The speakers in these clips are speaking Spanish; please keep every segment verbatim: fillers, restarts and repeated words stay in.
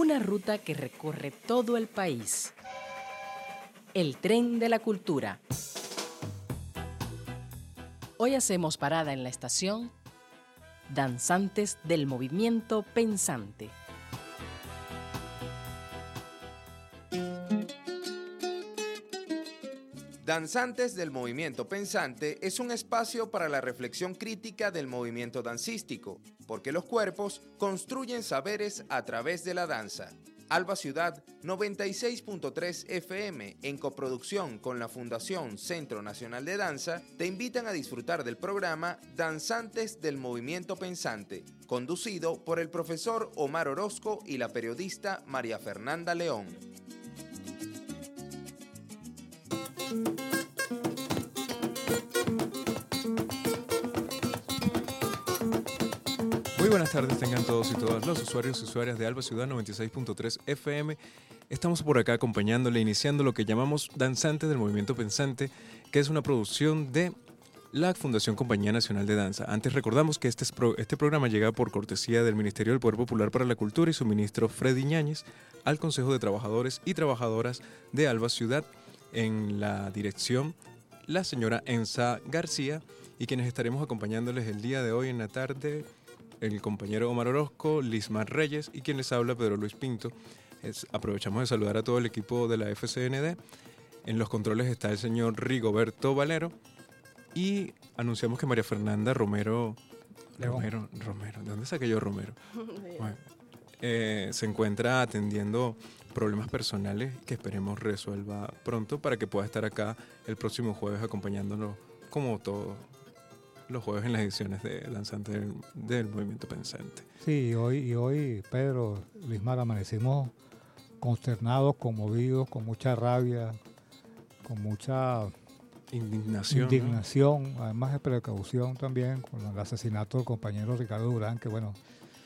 Una ruta que recorre todo el país. El tren de la cultura. Hoy hacemos parada en la estación Danzantes del Movimiento Pensante. Danzantes del Movimiento Pensante es un espacio para la reflexión crítica del movimiento dancístico, porque los cuerpos construyen saberes a través de la danza. Alba Ciudad noventa y seis punto tres F M, en coproducción con la Fundación Centro Nacional de Danza, te invitan a disfrutar del programa Danzantes del Movimiento Pensante, conducido por el profesor Omar Orozco y la periodista María Fernanda León. Muy buenas tardes tengan todos y todas los usuarios y usuarias de Alba Ciudad noventa y seis punto tres F M. Estamos por acá acompañándole, iniciando lo que llamamos Danzantes del Movimiento Pensante, que es una producción de la Fundación Compañía Nacional de Danza. Antes recordamos que este, es pro, este programa llega por cortesía del Ministerio del Poder Popular para la Cultura y su ministro Freddy Ñáñez al Consejo de Trabajadores y Trabajadoras de Alba Ciudad, en la dirección la señora Ensa García, y quienes estaremos acompañándoles el día de hoy en la tarde, el compañero Omar Orozco, Lismar Reyes y quien les habla, Pedro Luis Pinto. Es, aprovechamos de saludar a todo el equipo de la F C N D. En los controles está el señor Rigoberto Valero y anunciamos que María Fernanda Romero, Romero, Romero, ¿de dónde saqué yo Romero? Bueno, eh, se encuentra atendiendo problemas personales que esperemos resuelva pronto para que pueda estar acá el próximo jueves acompañándonos como todos los jueves en las ediciones de Danzantes del, del Movimiento Pensante. Sí, y hoy, y hoy Pedro, Lismar, amanecimos consternados, conmovidos, con mucha rabia, con mucha indignación, indignación, ¿no? Además de precaución también con el asesinato del compañero Ricardo Durán, que bueno,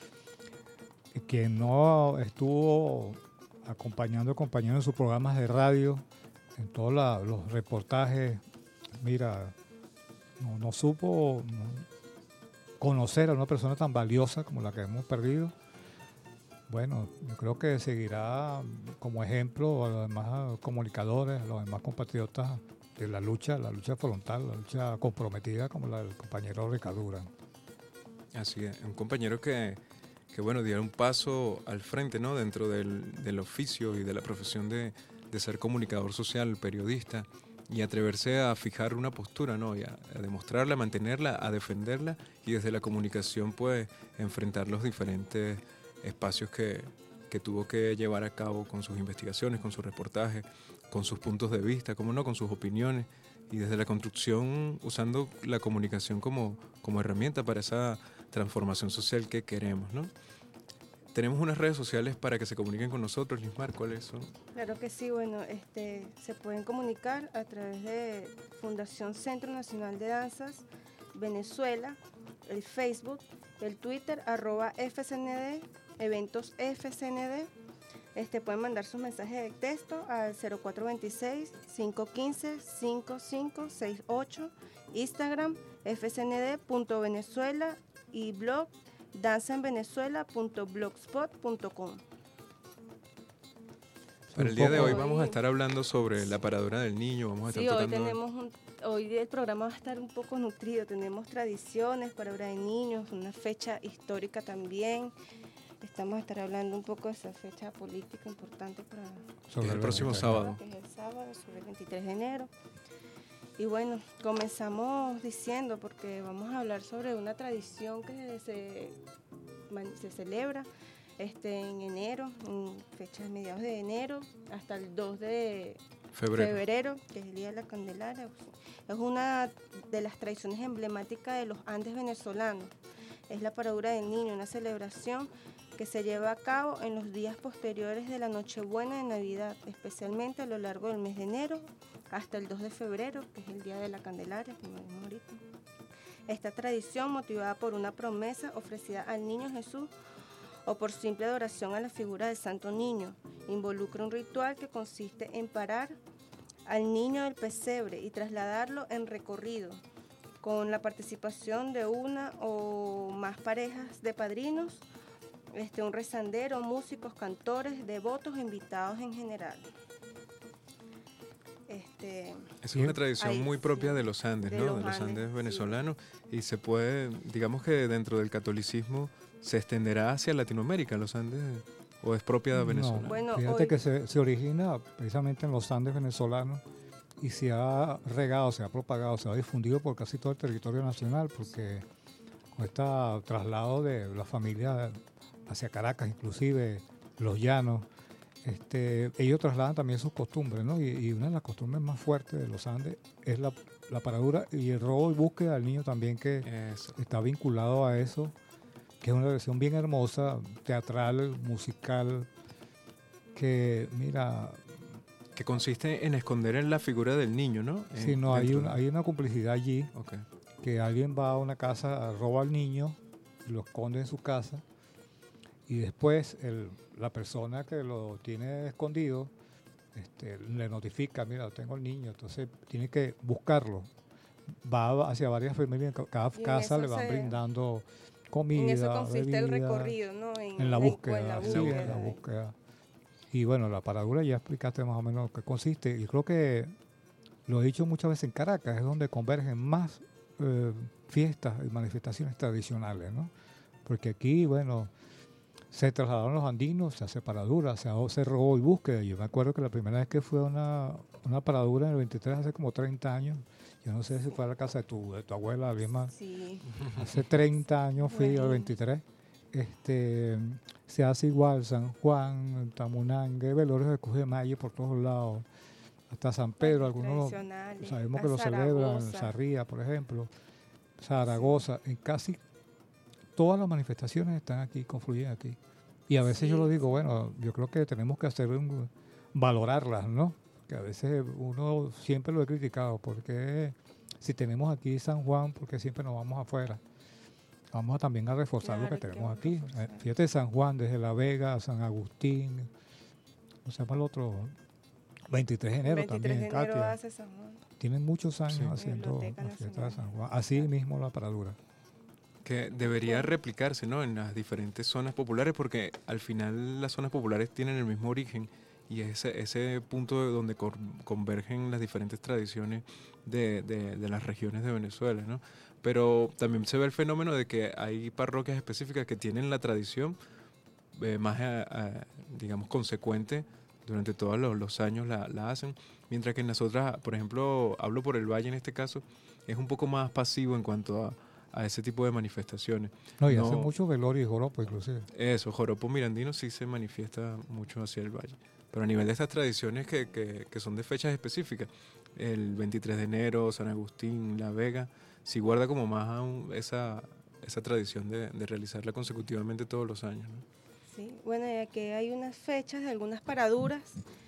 quien no estuvo acompañando al compañero en sus programas de radio, en todos la, los reportajes, mira, no, no supo no, conocer a una persona tan valiosa como la que hemos perdido. Bueno, yo creo que seguirá como ejemplo a los demás comunicadores, a los demás compatriotas de la lucha, la lucha frontal, la lucha comprometida como la del compañero Ricardo Durán. Así es, un compañero que, que bueno, dio un paso al frente, ¿no? Dentro del, del oficio y de la profesión de, de ser comunicador social, periodista, y atreverse a fijar una postura, ¿no? Y a, a demostrarla, a mantenerla, a defenderla, y desde la comunicación pues enfrentar los diferentes espacios que, que tuvo que llevar a cabo con sus investigaciones, con sus reportajes, con sus puntos de vista, como no, con sus opiniones, y desde la construcción usando la comunicación como, como herramienta para esa transformación social que queremos, ¿no? Tenemos unas redes sociales para que se comuniquen con nosotros, Lismar, ¿cuáles son? Claro que sí, bueno, este, se pueden comunicar a través de Fundación Centro Nacional de Danzas Venezuela, el Facebook, el Twitter, arroba F C N D, eventos F C N D. Este, pueden mandar sus mensajes de texto al cero cuatro dos seis, cinco uno cinco, cinco cinco seis ocho, Instagram, f c n d punto venezuela y blog danza en venezuela punto blogspot punto com. Para el día de hoy vamos a estar hablando sobre la paradora del niño. Vamos a estar sí, hoy, tocando... tenemos un, hoy el programa va a estar un poco nutrido. Tenemos tradiciones, paradora de niños, una fecha histórica también. Estamos a estar hablando un poco de esa fecha política importante para sobre el próximo sábado. Que es el sábado, sobre el veintitrés de enero. Y bueno, comenzamos diciendo, porque vamos a hablar sobre una tradición que se, se celebra este, en enero, en fechas mediados de enero, hasta el dos de febrero. febrero, que es el Día de la Candelaria. Es una de las tradiciones emblemáticas de los Andes venezolanos. Es la paradura del niño, una celebración que se lleva a cabo en los días posteriores de la Nochebuena de Navidad, especialmente a lo largo del mes de enero hasta el dos de febrero, que es el Día de la Candelaria, como vimos ahorita. Esta tradición, motivada por una promesa ofrecida al Niño Jesús o por simple adoración a la figura del Santo Niño, involucra un ritual que consiste en parar al niño del pesebre y trasladarlo en recorrido, con la participación de una o más parejas de padrinos este, un rezandero, músicos, cantores, devotos, invitados en general. Este, Es una tradición Ahí, muy propia sí, de los Andes, de ¿no? los De los Andes Andes, sí. venezolanos. Y se puede, digamos que dentro del catolicismo se extenderá hacia Latinoamérica, los Andes, o es propia de Venezuela. No, Bueno, fíjate hoy- que se, se origina precisamente en los Andes venezolanos y se ha regado, se ha propagado, se ha difundido por casi todo el territorio nacional, porque con este traslado de la familia hacia Caracas, inclusive los llanos, este, ellos trasladan también sus costumbres, ¿no? Y, y una de las costumbres más fuertes de los Andes es la, la paradura y el robo y búsqueda del niño también, que Eso. está vinculado a eso, que es una versión bien hermosa, teatral, musical, que, mira, Que consiste en esconder en la figura del niño, ¿no? si En- no, hay dentro una, de- hay una complicidad allí, Ok. que alguien va a una casa, roba al niño, lo esconde en su casa, y después el, la persona que lo tiene escondido este, le notifica, mira, tengo el niño, entonces tiene que buscarlo. Va hacia varias familias, en cada Y en casa eso le van se- brindando comida, en eso consiste el bebida, recorrido, ¿no? En, en la en búsqueda, en la sí, búsqueda. en la búsqueda. Y bueno, la paradura ya explicaste más o menos qué consiste. Y creo que lo he dicho muchas veces, en Caracas es donde convergen más eh, fiestas y manifestaciones tradicionales, ¿no? Porque aquí, bueno, se trasladaron los andinos, se hace paradura, se hace robo y búsqueda. Yo me acuerdo que la primera vez que fue a una, una paradura en el veintitrés, hace como treinta años, yo no sé si fue a la casa de tu, de tu abuela, alguien más, Sí, hace treinta años fui al Bueno. veintitrés. Este, se hace igual San Juan, Tamunangue, velorios de Cujemayo por todos lados, hasta San Pedro, algunos tradicionales, sabemos a que lo celebran, en Zaragoza. Sarría, por ejemplo, Zaragoza, en casi todas las manifestaciones están aquí, confluyen aquí. Y a veces Sí, yo lo digo, sí. bueno, yo creo que tenemos que hacer un, valorarlas, ¿no? Que a veces uno siempre lo he criticado, porque si tenemos aquí San Juan, porque siempre nos vamos afuera. Vamos a también a reforzar lo Claro, que hay que tenemos aquí. Eh, reforzar. Fíjate, San Juan, desde La Vega, San Agustín, ¿cómo se llama el otro? veintitrés de enero veintitrés también, de enero Katia. hace San Juan. Tienen muchos años Sí. haciendo Biblioteca la fiesta de Nacional. San Juan. Así mismo la paradura. Que debería replicarse, ¿no? En las diferentes zonas populares, porque al final las zonas populares tienen el mismo origen y es ese, ese punto de donde cor- convergen las diferentes tradiciones de, de- de las regiones de Venezuela, ¿no? Pero también se ve el fenómeno de que hay parroquias específicas que tienen la tradición eh, más, eh, eh, digamos, consecuente durante todos los, los años la, la hacen, mientras que en las otras, por ejemplo, hablo por el Valle en este caso, es un poco más pasivo en cuanto a, a ese tipo de manifestaciones. No, y No. hace mucho velorio y joropo, inclusive. Eso, joropo mirandino sí se manifiesta mucho hacia el valle. Pero a nivel de estas tradiciones que, que, que son de fechas específicas, el veintitrés de enero, San Agustín, La Vega, sí guarda como más aún esa, esa tradición de, de realizarla consecutivamente todos los años, ¿no? Sí, bueno, y aquí hay unas fechas de algunas paraduras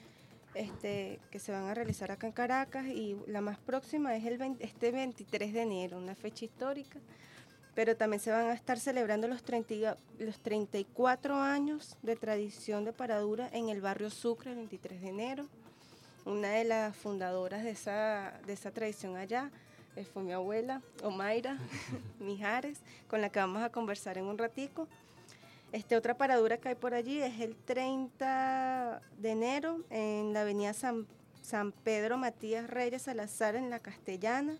este, que se van a realizar acá en Caracas, y la más próxima es el veinte este veintitrés de enero, una fecha histórica, pero también se van a estar celebrando los, treinta, y- los treinta y cuatro años de tradición de paradura en el barrio Sucre, el veintitrés de enero. Una de las fundadoras de esa, de esa tradición allá eh, fue mi abuela, Omaira Mijares, con la que vamos a conversar en un ratico. Este, otra paradura que hay por allí es el treinta de enero en la avenida San, San Pedro Matías Reyes Salazar, en la Castellana.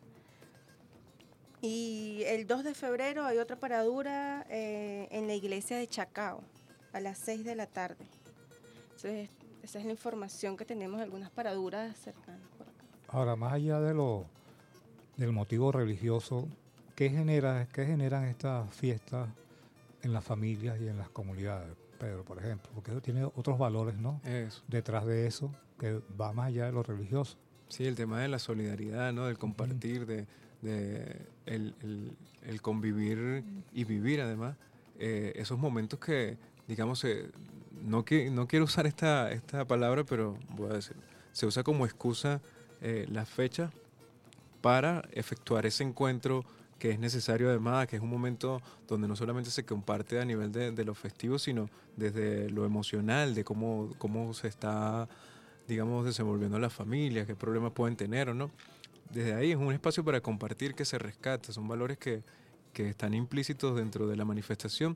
Y el dos de febrero hay otra paradura eh, en la iglesia de Chacao, a las seis de la tarde. Entonces, esa es la información que tenemos de algunas paraduras cercanas por acá. Ahora, más allá de lo, del motivo religioso, ¿qué, genera, ¿qué generan estas fiestas en las familias y en las comunidades, Pedro, por ejemplo? Porque eso tiene otros valores, ¿no? Eso. Detrás de eso, que va más allá de lo religioso. Sí, el tema de la solidaridad, ¿no? Del compartir, de, de el, el- el convivir y vivir además. Eh, esos momentos que, digamos, eh, no, que, no quiero usar esta, esta palabra, pero voy a decir, se usa como excusa eh, la fecha para efectuar ese encuentro que es necesario además, que es un momento donde no solamente se comparte a nivel de, de lo festivo, sino desde lo emocional, de cómo, cómo se está, digamos, desenvolviendo la familia, qué problemas pueden tener o no. Desde ahí es un espacio para compartir que se rescata, son valores que, que están implícitos dentro de la manifestación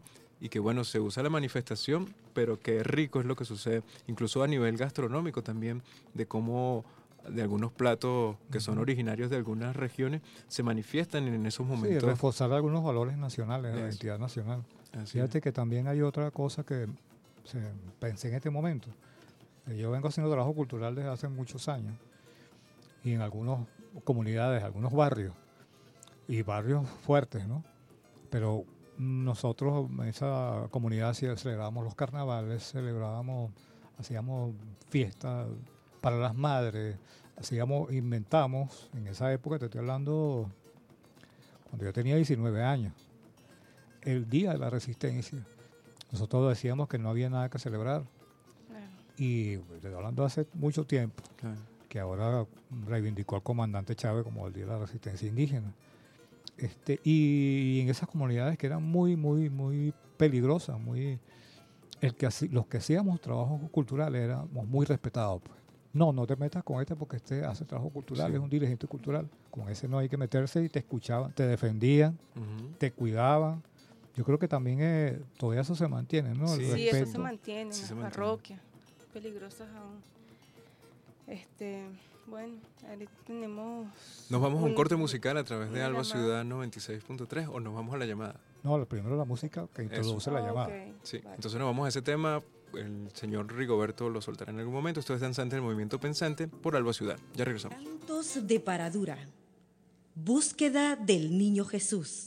y que bueno, se usa la manifestación, pero qué rico es lo que sucede, incluso a nivel gastronómico también, de cómo de algunos platos que son originarios de algunas regiones se manifiestan en esos Sí, momentos. reforzar algunos valores nacionales de la Eso. identidad nacional. Así Fíjate es. que también hay otra cosa que se, pensé en este momento. Eh, Yo vengo haciendo trabajo cultural desde hace muchos años y en algunas comunidades, algunos barrios, y barrios fuertes, ¿no? Pero nosotros en esa comunidad sí celebrábamos los carnavales, celebrábamos, hacíamos fiestas para las madres, hacíamos, inventamos, en esa época, te estoy hablando, cuando yo tenía diecinueve años, el Día de la Resistencia. Nosotros decíamos que no había nada que celebrar. Claro. Y pues, estoy hablando hace mucho tiempo, Claro. que ahora reivindicó al comandante Chávez como el Día de la Resistencia Indígena. Este, y, y en esas comunidades que eran muy, muy, muy peligrosas, muy, el que haci- los que hacíamos trabajos culturales éramos muy respetados. Pues. No, no te metas con este porque este hace trabajo cultural, Sí. es un dirigente cultural. Con ese no hay que meterse y te escuchaban, te defendían, Ujú. te cuidaban. Yo creo que también eh, todo eso se mantiene, ¿no? El Sí. Sí, eso se respeto. mantiene en Sí, las se mantiene. parroquias, peligrosas aún. Este, bueno, ahorita tenemos... Nos vamos a un un- corte musical a través de una Alba llamada. Ciudad noventa y seis punto tres o nos vamos a la llamada. No, lo primero la música que introduce la Ah, llamada. ok, Sí, vale. entonces nos vamos a ese tema. El señor Rigoberto lo soltará en algún momento. Esto es Danzante del Movimiento Pensante por Alba Ciudad. Ya regresamos. Cantos de Paradura. Búsqueda del Niño Jesús.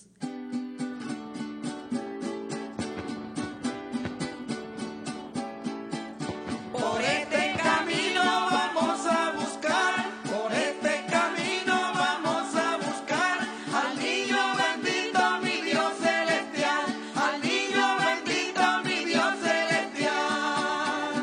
Por este camino vamos a buscar, por este camino vamos a buscar al niño bendito, mi Dios celestial, al niño bendito, mi Dios celestial.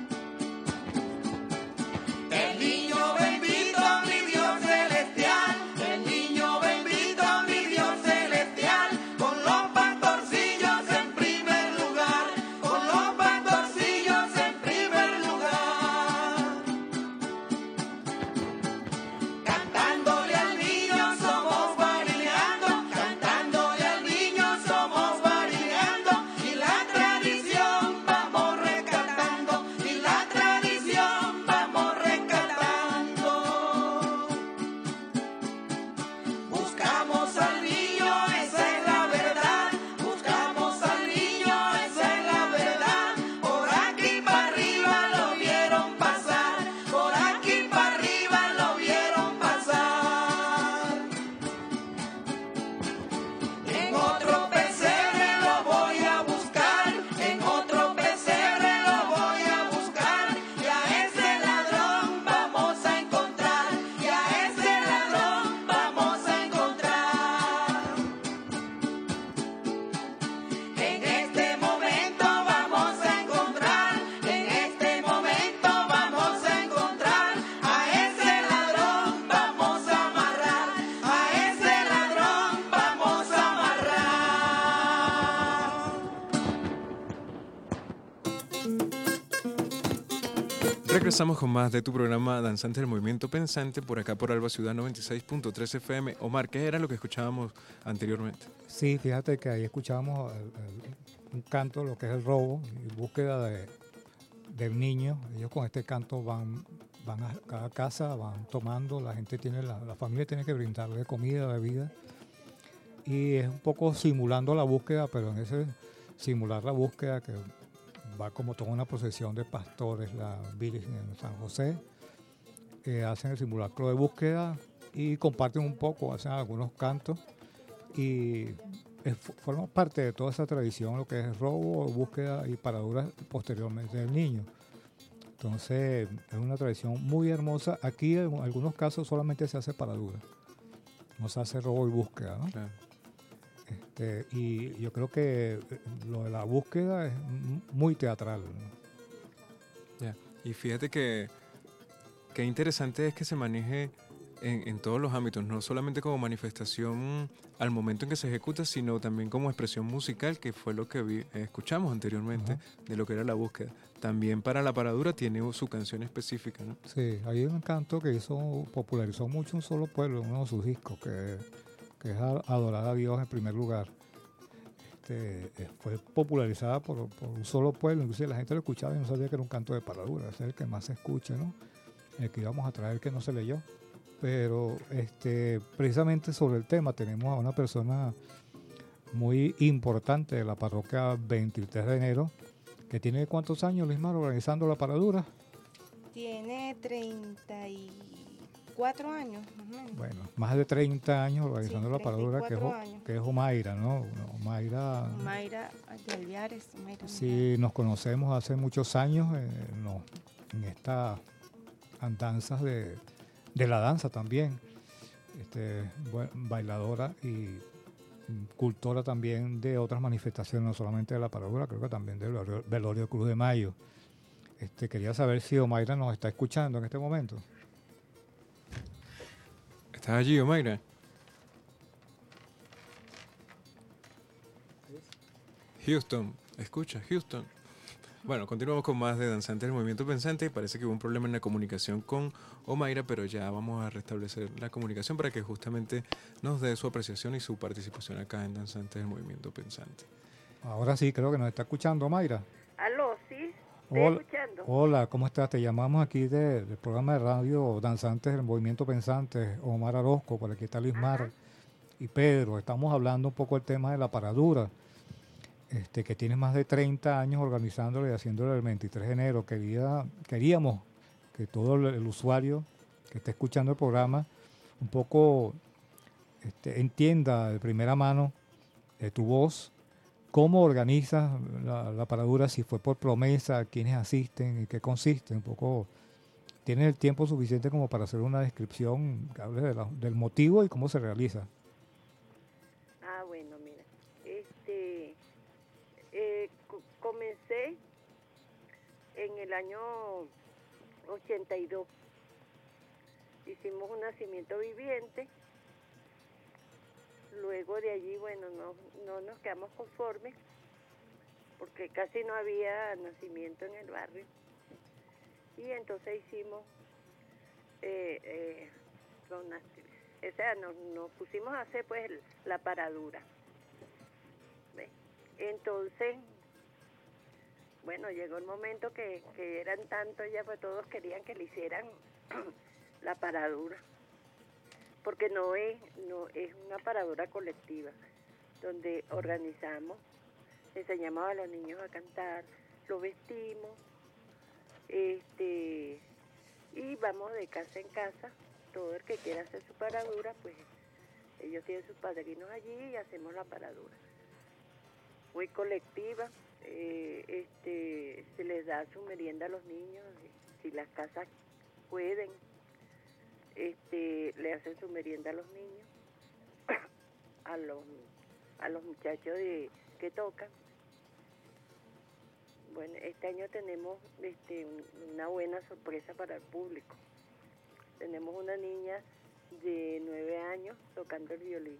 El niño bendito, mi Dios celestial, el niño bendito, mi Dios celestial, con los pastorcillos en primer lugar, con los pastorcillos en primer lugar. Cantándole al niño somos variando, cantándole al niño somos variando, y la tradición vamos rescatando, y la tradición vamos rescatando. Buscamos al niño, esa es la verdad, buscamos al niño, esa es la verdad, por aquí para arriba lo vieron pasar, por aquí para arriba lo vieron pasar. En otro pesebre lo voy a buscar, en otro pesebre lo voy a buscar, y a ese ladrón vamos a encontrar, y a ese ladrón vamos a encontrar. En este momento vamos a encontrar, en este momento vamos a encontrar, a ese ladrón vamos a amarrar, a ese ladrón vamos a amarrar. Regresamos con más de tu programa Danzante del Movimiento Pensante por acá por Alba Ciudad noventa y seis punto tres F M. Omar, ¿qué era lo que escuchábamos anteriormente? Sí, fíjate que ahí escuchamos el- el- un canto, lo que es el robo y búsqueda de, del niño. Ellos con este canto van, van a cada casa, van tomando, la gente tiene, la, la familia tiene que brindarle comida, bebida. Y es un poco simulando la búsqueda, pero en ese simular la búsqueda que va como toda una procesión de pastores, la Virgen en San José, eh, hacen el simulacro de búsqueda y comparten un poco, hacen algunos cantos y es- forma parte de toda esa tradición, lo que es robo, búsqueda y paradura posteriormente del niño. Entonces es una tradición muy hermosa. Aquí en algunos casos solamente se hace paradura, no se hace robo y búsqueda, ¿no? Claro. Este, y yo creo que eh, lo de la búsqueda es m- muy teatral, ¿no? Ya. Y fíjate que qué interesante es que se maneje en, en todos los ámbitos, no solamente como manifestación al momento en que se ejecuta, sino también como expresión musical, que fue lo que vi- eh, escuchamos anteriormente Ajá. de lo que era la búsqueda. También para la paradura tiene su canción específica, ¿no? Sí, hay un canto que hizo, popularizó mucho un solo pueblo, uno de sus discos, que, que es a- adorar a Dios en primer lugar. este, eh, fue popularizada por, por un solo pueblo, inclusive la gente lo escuchaba y no sabía que era un canto de paradura, ese es el que más se escucha, ¿no? El que íbamos a traer que no se leyó. Pero este, precisamente sobre el tema tenemos a una persona muy importante de la parroquia veintitrés de enero, que tiene ¿cuántos años, Lismar, organizando la paradura? Tiene treinta y cuatro años, más o menos. Bueno, más de treinta años organizando Sí, la paradura, que es, treinta y O- cuatro años. que es Omaira, ¿no? No, Omaira, Mayra de Alviares. Mayra sí, nos conocemos hace muchos años eh, no, en estas andanzas de, de la danza también. Este, buen- bailadora y mm, cultora también de otras manifestaciones, no solamente de la paradura, creo que también del velorio, velorio Cruz de Mayo. Este, quería saber si Omaira nos está escuchando en este momento. ¿Estás allí, Omaira? Houston, escucha, Houston. Bueno, continuamos con más de Danzantes del Movimiento Pensante. Parece que hubo un problema en la comunicación con Omaira, pero ya vamos a restablecer la comunicación para que justamente nos dé su apreciación y su participación acá en Danzantes del Movimiento Pensante. Ahora sí, creo que nos está escuchando Omaira. Aló, sí, estoy Hola, escuchando. hola, ¿cómo estás? Te llamamos aquí de- del programa de radio Danzantes del Movimiento Pensante, Omar Orozco, por aquí está Lismar Ajá. y Pedro. Estamos hablando un poco del tema de la paradura, este, que tienes más de treinta años organizándolo y haciéndolo el veintitrés de enero. Quería, queríamos que todo el, el usuario que esté escuchando el programa un poco este, entienda de primera mano de tu voz cómo organizas la, la paradura, si fue por promesa, quiénes asisten y qué consiste. Un poco, tienes el tiempo suficiente como para hacer una descripción que hable de la- del motivo y cómo se realiza. Ah, bueno, mira, este, eh, co- comencé en el año ochenta y dos. Hicimos un nacimiento viviente. Luego de allí, bueno, no, no nos quedamos conformes porque casi no había nacimiento en el barrio. Y entonces hicimos, eh, eh, con las- o sea, nos, nos pusimos a hacer pues el- la paradura. ¿Ves? Entonces, bueno, llegó el momento que, que eran tantos ya, pues todos querían que le hicieran la paradura. Porque no es, no es una paradura colectiva, donde organizamos, enseñamos a los niños a cantar, los vestimos, este, y vamos de casa en casa. Todo el que quiera hacer su paradura, pues ellos tienen sus padrinos allí y hacemos la paradura. Muy colectiva, eh, este, se les da su merienda a los niños, si las casas pueden. Este, le hacen su merienda a los niños, a los a los muchachos de, que tocan. Bueno, este año tenemos este, un- una buena sorpresa para el público. Tenemos una niña de nueve años tocando el violín.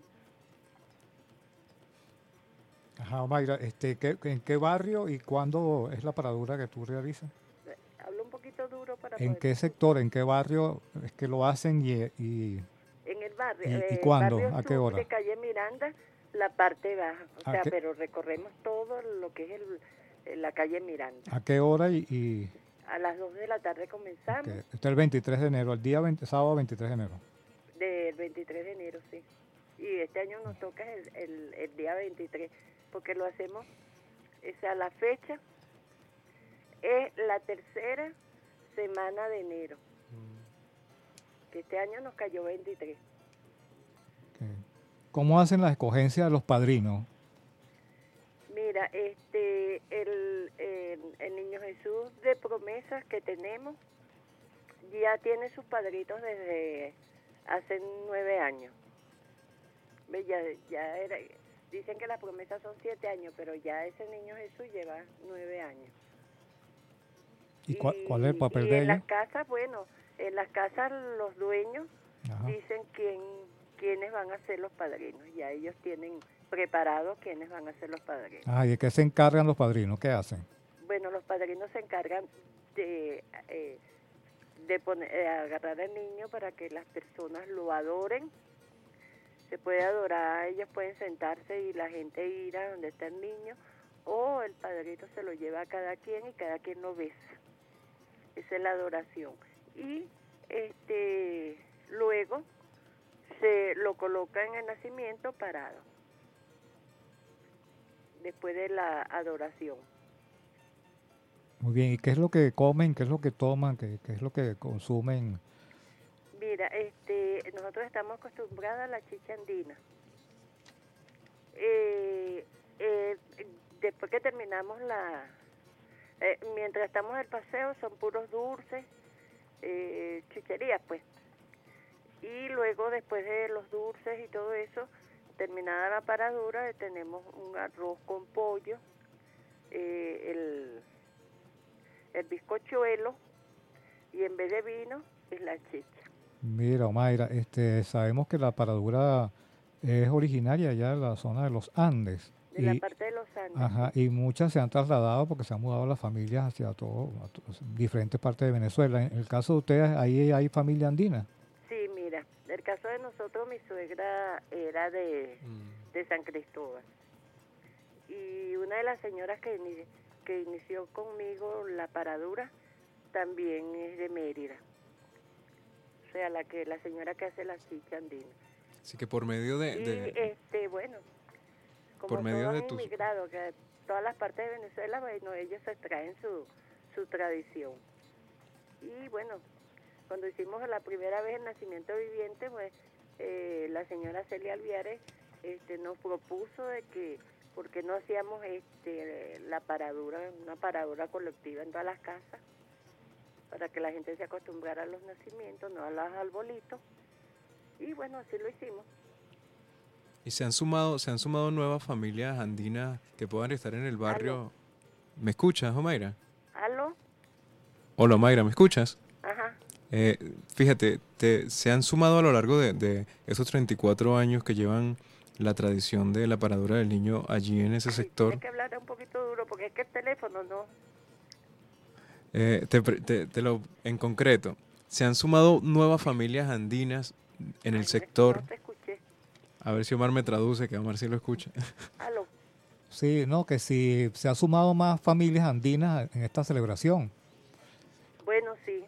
Ajá, Mayra, este, ¿qué- ¿en qué barrio y cuándo es la paradura que tú realizas? Hablo un poquito duro para ¿En poder qué escuchar. sector, en qué barrio es que lo hacen y, y En el barrio, ¿Y- y eh, cuándo? barrio ¿A qué sur hora? de calle Miranda, la parte baja, o ¿A sea, qué? pero recorremos todo lo que es el, eh, la calle Miranda. a qué hora? Y, y A las dos de la tarde comenzamos, que este es el veintitrés de enero, el día veinte, sábado veintitrés de enero. del veintitrés de enero, sí. Y este año nos toca el, el, el día veintitrés, porque lo hacemos, o sea, la fecha es la tercera semana de enero, que este año nos cayó veintitrés. Que- ¿Cómo hacen la escogencia de los padrinos? Mira, este, el, el, el Niño Jesús de promesas que tenemos ya tiene sus padritos desde hace nueve años. Ve, Ya, ya era, dicen que las promesas son siete años, pero ya ese Niño Jesús lleva nueve años. ¿Y cuál, cuál es el papel y de en ellos? las casas, bueno, en las casas los dueños Ajá. dicen quién, quiénes van a ser los padrinos. Ya ellos tienen preparado quiénes van a ser los padrinos. Ah, ¿y de qué se encargan los padrinos? ¿Qué hacen? Bueno, los padrinos se encargan de, eh, de poner, eh, agarrar al niño para que las personas lo adoren, Se puede adorar, ellos pueden sentarse y la gente ir a donde está el niño, o el padrito se lo lleva a cada quien y cada quien lo besa. Esa es la adoración. Y este luego se lo coloca en el nacimiento parado, después de la adoración. Muy bien, ¿y qué es lo que comen, qué es lo que toman, qué, qué es lo que consumen? Mira, este, nosotros estamos acostumbrados a la chicha andina. Eh, eh, después que terminamos la... Eh, mientras estamos en el paseo son puros dulces, eh, chucherías pues. Y luego después de los dulces y todo eso, terminada la paradura, eh, tenemos un arroz con pollo, eh, el, el bizcochuelo, y en vez de vino es la chicha. Mira, Omaira, este, sabemos que la paradura es originaria ya de la zona de los Andes. De y, la parte de los Andes. Ajá, y muchas se han trasladado porque se han mudado las familias hacia todo, a to- diferentes partes de Venezuela. En el caso de ustedes, ahí hay familia andina. Sí, mira, el caso de nosotros, mi suegra era de, de San Cristóbal. Y una de las señoras que, ini- que inició conmigo la paradura también es de Mérida. O sea, la que la señora que hace la chicha andina. Así que por medio de... Y de- este, bueno, como por medio todos de han tus- inmigrado, que todas las partes de Venezuela, bueno, ellos se traen su, su tradición. Y bueno, cuando hicimos la primera vez el nacimiento viviente, pues eh, la señora Celia Alviares este, nos propuso de que, ¿por qué no hacíamos este, la paradura, una paradura colectiva en todas las casas? Para que la gente se acostumbrara a los nacimientos, no a los arbolitos. Y bueno, así lo hicimos. y se han sumado, se han sumado nuevas familias andinas que puedan estar en el barrio. ¿Me escuchas, Omaira? ¿Aló? Hola, Omaira, ¿me escuchas? Ajá. Eh, fíjate, te, se han sumado a lo largo de, de esos treinta y cuatro años que llevan la tradición de la paradura del niño allí en ese sector. Tienes que hablar un poquito duro porque es que el teléfono no... Eh, te, pre- te- te lo, en concreto, se han sumado nuevas familias andinas en el Ay, sector. No te escuché. A ver si Omar me traduce, que Omar sí lo escucha. ¿Aló? Sí, no, que si se han sumado más familias andinas en esta celebración. Bueno, sí.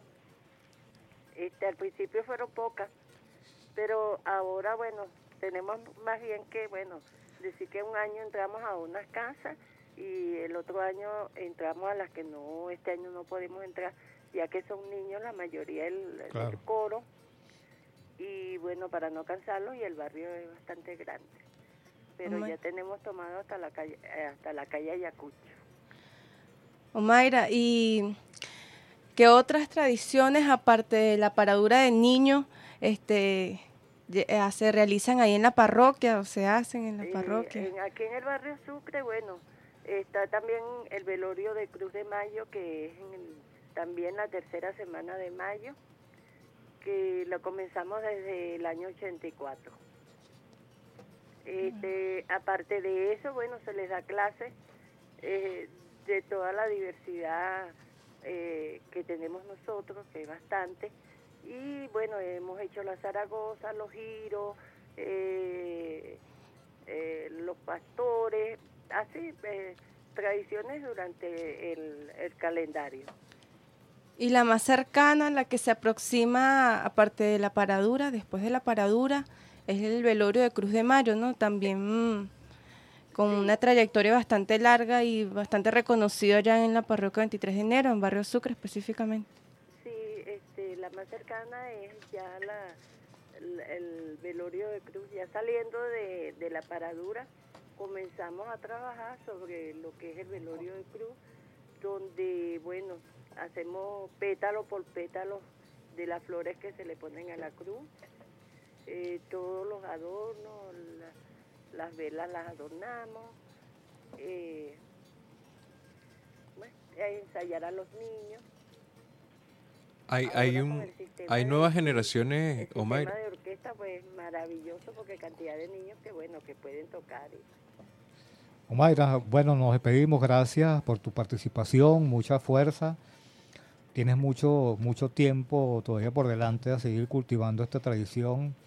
Este, al principio fueron pocas, pero ahora, bueno, tenemos más bien que, bueno, decir que un año entramos a unas casas y el otro año entramos a las que no, este año no podemos entrar, ya que son niños la mayoría del, Claro. del coro, y bueno, para no cansarlos, y el barrio es bastante grande. Pero Omar. ya tenemos tomado hasta la calle, eh, hasta la calle Ayacucho. Omaira, ¿y qué otras tradiciones, aparte de la paradura del niño, este, ye- eh, se realizan ahí en la parroquia o se hacen en la Eh, parroquia? en- aquí en el barrio Sucre, bueno, está también el velorio de Cruz de Mayo, que es en el- también la tercera semana de mayo, que lo comenzamos desde el año ochenta y cuatro. Este, aparte de eso, bueno, se les da clases eh, de toda la diversidad eh, que tenemos nosotros, que es bastante. Y bueno, hemos hecho la Zaragoza, los giros, eh, eh, los pastores, así, eh, tradiciones durante el, el calendario. Y la más cercana, la que se aproxima, aparte de la paradura, después de la paradura, es el velorio de Cruz de Mayo, ¿no? También mm, con una trayectoria bastante larga y bastante reconocido allá en la parroquia veintitrés de enero, en Barrio Sucre específicamente. Sí, este, la más cercana es ya la, el, el velorio de Cruz, ya saliendo de, de la paradura, comenzamos a trabajar sobre lo que es el velorio de Cruz, donde, bueno, hacemos pétalo por pétalo de las flores que se le ponen a la cruz, eh, todos los adornos, la- las velas las adornamos, eh, bueno, a ensayar a los niños. Hay, Ahora hay, con un, el sistema hay de- nuevas el generaciones, sistema Omaira. de orquesta, pues maravilloso, porque cantidad de niños que, bueno, que pueden tocar. y- Omaira, bueno, nos despedimos, gracias por tu participación, mucha fuerza. Tienes mucho, mucho tiempo todavía por delante a seguir cultivando esta tradición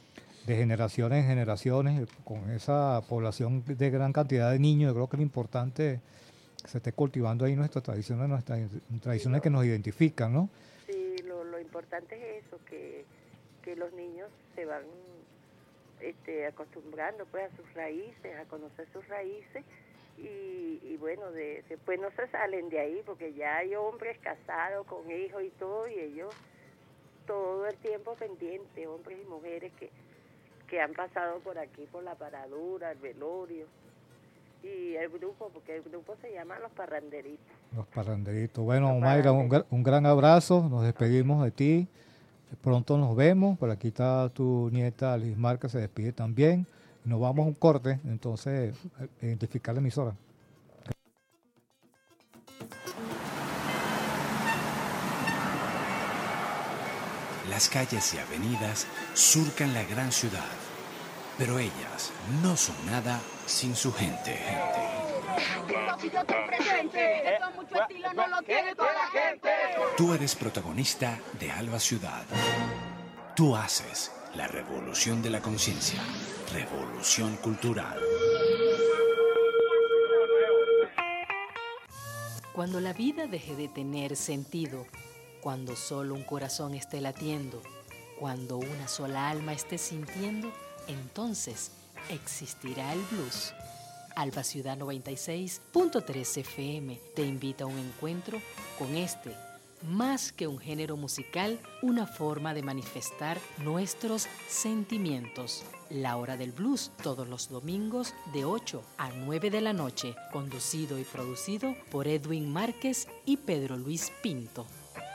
de generaciones en generaciones, con esa población de gran cantidad de niños. Yo creo que lo importante es que se esté cultivando ahí nuestras tradiciones, nuestras tradiciones que nos identifican, ¿no? Sí, lo, lo importante es eso, que, que los niños se van este, acostumbrando pues a sus raíces, a conocer sus raíces, y, y bueno, de, después no se salen de ahí, porque ya hay hombres casados con hijos y todo, y ellos todo el tiempo pendientes, hombres y mujeres que, que han pasado por aquí, por la paradura, el velorio, y el grupo, porque el grupo se llama Los Parranderitos. Los Parranderitos. Bueno, Los Mayra, un, Parranderitos. gra- un gran abrazo, nos despedimos de ti, pronto nos vemos, por aquí está tu nieta Lismar, que se despide también, nos vamos a un corte, entonces, a identificar la emisora. Las calles y avenidas surcan la gran ciudad, pero ellas no son nada sin su gente. Tú eres protagonista de Alba Ciudad. Tú haces la revolución de la conciencia, revolución cultural. Cuando la vida deje de tener sentido, cuando solo un corazón esté latiendo, cuando una sola alma esté sintiendo, entonces existirá el blues. Alba Ciudad noventa y seis punto tres F M te invita a un encuentro con este, más que un género musical, una forma de manifestar nuestros sentimientos. La Hora del Blues, todos los domingos de ocho a nueve de la noche, conducido y producido por Edwin Márquez y Pedro Luis Pinto.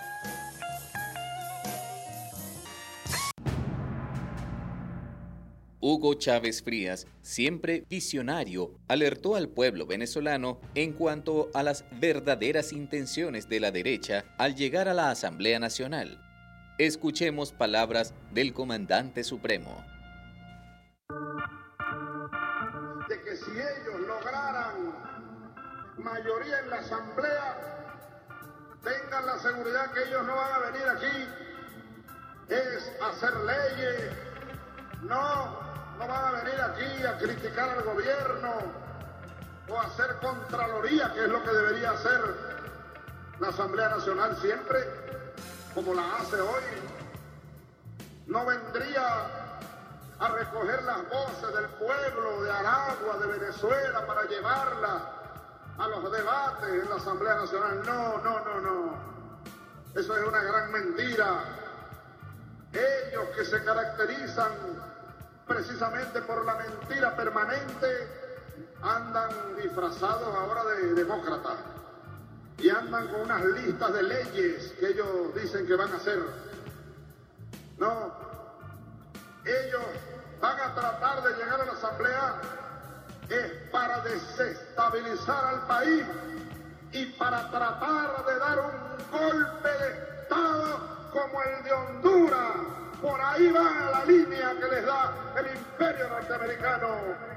Hugo Chávez Frías, siempre visionario, alertó al pueblo venezolano en cuanto a las verdaderas intenciones de la derecha al llegar a la Asamblea Nacional. Escuchemos palabras del comandante supremo. De que si ellos lograran mayoría en la Asamblea, tengan la seguridad que ellos no van a venir aquí es hacer leyes, no No van a venir aquí a criticar al gobierno o a hacer contraloría, que es lo que debería hacer la Asamblea Nacional siempre, como la hace hoy. No vendría a recoger las voces del pueblo de Aragua, de Venezuela, para llevarlas a los debates en la Asamblea Nacional. No, no, no, no. Eso es una gran mentira. Ellos que se caracterizan precisamente por la mentira permanente, andan disfrazados ahora de demócratas y andan con unas listas de leyes que ellos dicen que van a hacer. No, ellos van a tratar de llegar a la Asamblea es para desestabilizar al país y para tratar de dar un golpe de Estado como el de Honduras. Por ahí va la línea que les da el imperio norteamericano.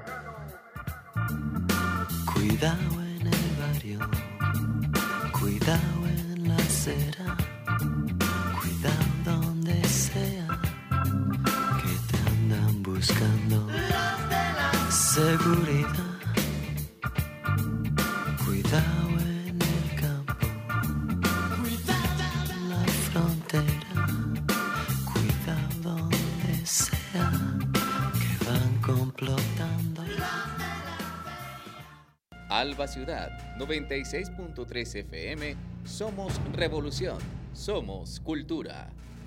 Cuidado en el barrio, cuidado en la acera, cuidado donde sea, que te andan buscando. Seguridad, cuidado en el campo, cuidado en la frontera. Sea que van complotando. Alba Ciudad noventa y seis punto tres F M, somos revolución, somos cultura.